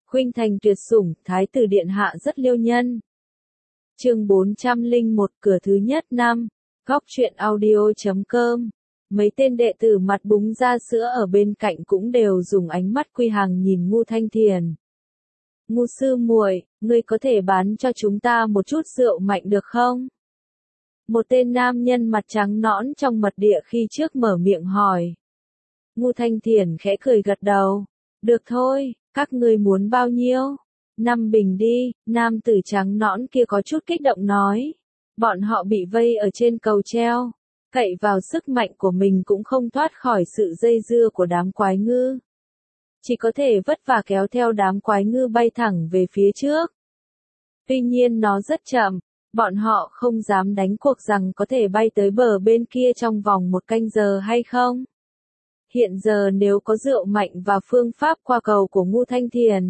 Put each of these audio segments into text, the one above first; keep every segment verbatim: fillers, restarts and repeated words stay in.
Khuynh thành tuyệt sủng, thái tử điện hạ rất liêu nhân. Chương bốn trăm lẻ một cửa thứ nhất năm, góc truyện audio chấm com. Mấy tên đệ tử mặt búng ra sữa ở bên cạnh cũng đều dùng ánh mắt quy hàng nhìn Ngu Thanh Thiền. Ngu sư muội, ngươi có thể bán cho chúng ta một chút rượu mạnh được không? Một tên nam nhân mặt trắng nõn trong mật địa khi trước mở miệng hỏi. Ngu Thanh Thiền khẽ cười gật đầu. Được thôi, các ngươi muốn bao nhiêu? Năm bình đi, nam tử trắng nõn kia có chút kích động nói. Bọn họ bị vây ở trên cầu treo, cậy vào sức mạnh của mình cũng không thoát khỏi sự dây dưa của đám quái ngư. Chỉ có thể vất vả kéo theo đám quái ngư bay thẳng về phía trước. Tuy nhiên nó rất chậm, bọn họ không dám đánh cuộc rằng có thể bay tới bờ bên kia trong vòng một canh giờ hay không. Hiện giờ nếu có rượu mạnh và phương pháp qua cầu của Ngu Thanh Thiền,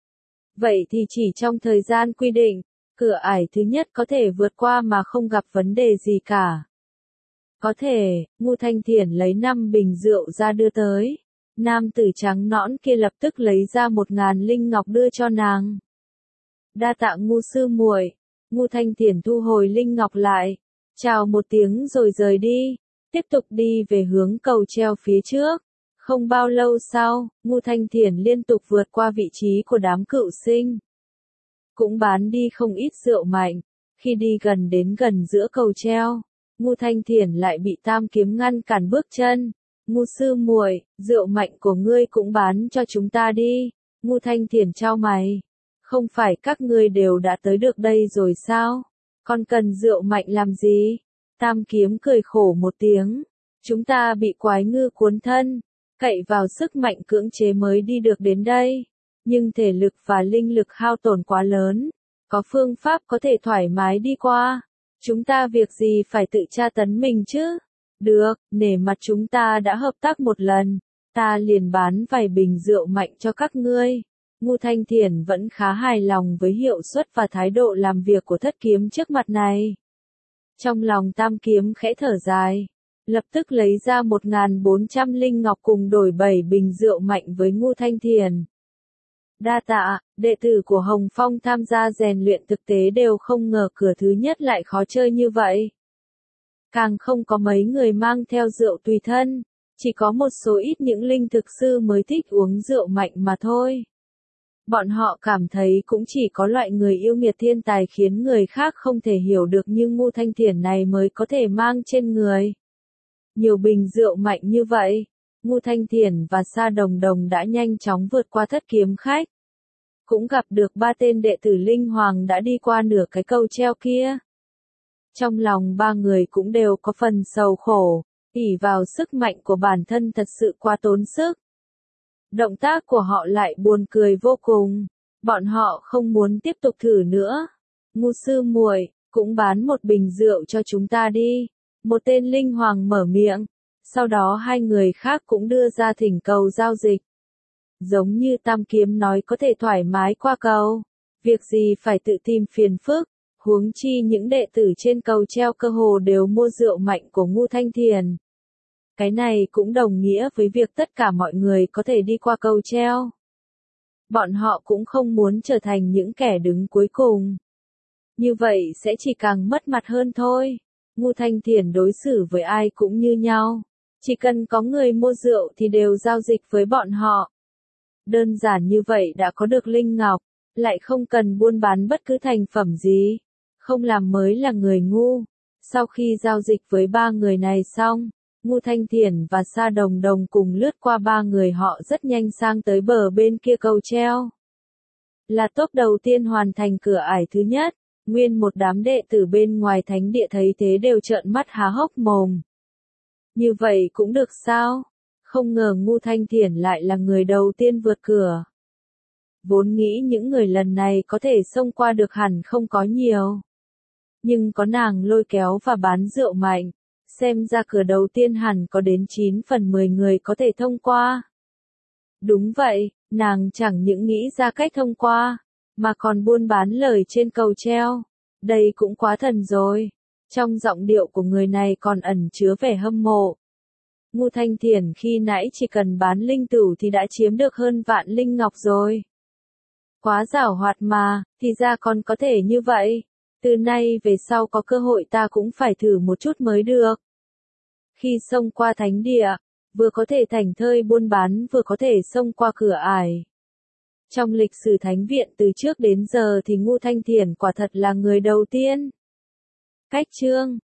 vậy thì chỉ trong thời gian quy định, cửa ải thứ nhất có thể vượt qua mà không gặp vấn đề gì cả. Có thể, Ngu Thanh Thiền lấy năm bình rượu ra đưa tới. Nam tử trắng nõn kia lập tức lấy ra một ngàn linh ngọc đưa cho nàng. Đa tạ Ngu sư muội. Ngu Thanh Thiền thu hồi linh ngọc lại, chào một tiếng rồi rời đi, tiếp tục đi về hướng cầu treo phía trước. Không bao lâu sau, Ngu Thanh Thiền liên tục vượt qua vị trí của đám cựu sinh. Cũng bán đi không ít rượu mạnh. Khi đi gần đến gần giữa cầu treo, Ngu Thanh Thiền lại bị Tam Kiếm ngăn cản bước chân. Ngu sư muội, rượu mạnh của ngươi cũng bán cho chúng ta đi. Ngu Thanh Thiền chau mày. Không phải các ngươi đều đã tới được đây rồi sao? Còn cần rượu mạnh làm gì? Tam Kiếm cười khổ một tiếng. Chúng ta bị quái ngư cuốn thân, cậy vào sức mạnh cưỡng chế mới đi được đến đây. Nhưng thể lực và linh lực hao tổn quá lớn. Có phương pháp có thể thoải mái đi qua. Chúng ta việc gì phải tự tra tấn mình chứ? Được, nể mặt chúng ta đã hợp tác một lần. Ta liền bán vài bình rượu mạnh cho các ngươi. Ngu Thanh Thiền vẫn khá hài lòng với hiệu suất và thái độ làm việc của Thất Kiếm trước mặt này. Trong lòng Tam Kiếm khẽ thở dài, lập tức lấy ra một nghìn bốn trăm linh ngọc cùng đổi bảy bình rượu mạnh với Ngu Thanh Thiền. Đa tạ, đệ tử của Hồng Phong tham gia rèn luyện thực tế đều không ngờ cửa thứ nhất lại khó chơi như vậy. Càng không có mấy người mang theo rượu tùy thân, chỉ có một số ít những linh thực sư mới thích uống rượu mạnh mà thôi. Bọn họ cảm thấy cũng chỉ có loại người yêu nghiệt thiên tài khiến người khác không thể hiểu được như Ngu Thanh Thiền này mới có thể mang trên người. Nhiều bình rượu mạnh như vậy, Ngu Thanh Thiền và Sa Đồng Đồng đã nhanh chóng vượt qua Thất Kiếm khách. Cũng gặp được ba tên đệ tử Linh Hoàng đã đi qua nửa cái cầu treo kia. Trong lòng ba người cũng đều có phần sầu khổ, ỷ vào sức mạnh của bản thân thật sự quá tốn sức. Động tác của họ lại buồn cười vô cùng, bọn họ không muốn tiếp tục thử nữa. Ngu sư muội, cũng bán một bình rượu cho chúng ta đi. Một tên Linh Hoàng mở miệng, sau đó hai người khác cũng đưa ra thỉnh cầu giao dịch. Giống như Tam Kiếm nói có thể thoải mái qua cầu, việc gì phải tự tìm phiền phức, huống chi những đệ tử trên cầu treo cơ hồ đều mua rượu mạnh của Ngu Thanh Thiền. Cái này cũng đồng nghĩa với việc tất cả mọi người có thể đi qua cầu treo. Bọn họ cũng không muốn trở thành những kẻ đứng cuối cùng. Như vậy sẽ chỉ càng mất mặt hơn thôi. Ngu Thanh Thiền đối xử với ai cũng như nhau. Chỉ cần có người mua rượu thì đều giao dịch với bọn họ. Đơn giản như vậy đã có được linh ngọc, lại không cần buôn bán bất cứ thành phẩm gì. Không làm mới là người ngu. Sau khi giao dịch với ba người này xong, Ngu Thanh Thiền và Sa Đồng Đồng cùng lướt qua ba người họ rất nhanh sang tới bờ bên kia cầu treo. Là top đầu tiên hoàn thành cửa ải thứ nhất, nguyên một đám đệ tử bên ngoài thánh địa thấy thế đều trợn mắt há hốc mồm. Như vậy cũng được sao? Không ngờ Ngu Thanh Thiền lại là người đầu tiên vượt cửa. Vốn nghĩ những người lần này có thể xông qua được hẳn không có nhiều. Nhưng có nàng lôi kéo và bán rượu mạnh, xem ra cửa đầu tiên hẳn có đến chín phần mười người có thể thông qua. Đúng vậy, nàng chẳng những nghĩ ra cách thông qua, mà còn buôn bán lời trên cầu treo. Đây cũng quá thần rồi. Trong giọng điệu của người này còn ẩn chứa vẻ hâm mộ. Ngu Thanh Thiền khi nãy chỉ cần bán linh tửu thì đã chiếm được hơn vạn linh ngọc rồi. Quá giảo hoạt mà, thì ra còn có thể như vậy. Từ nay về sau có cơ hội ta cũng phải thử một chút mới được. Khi xông qua thánh địa, vừa có thể thảnh thơi buôn bán vừa có thể xông qua cửa ải. Trong lịch sử thánh viện từ trước đến giờ thì Ngũ Thanh Thiền quả thật là người đầu tiên. Cách chương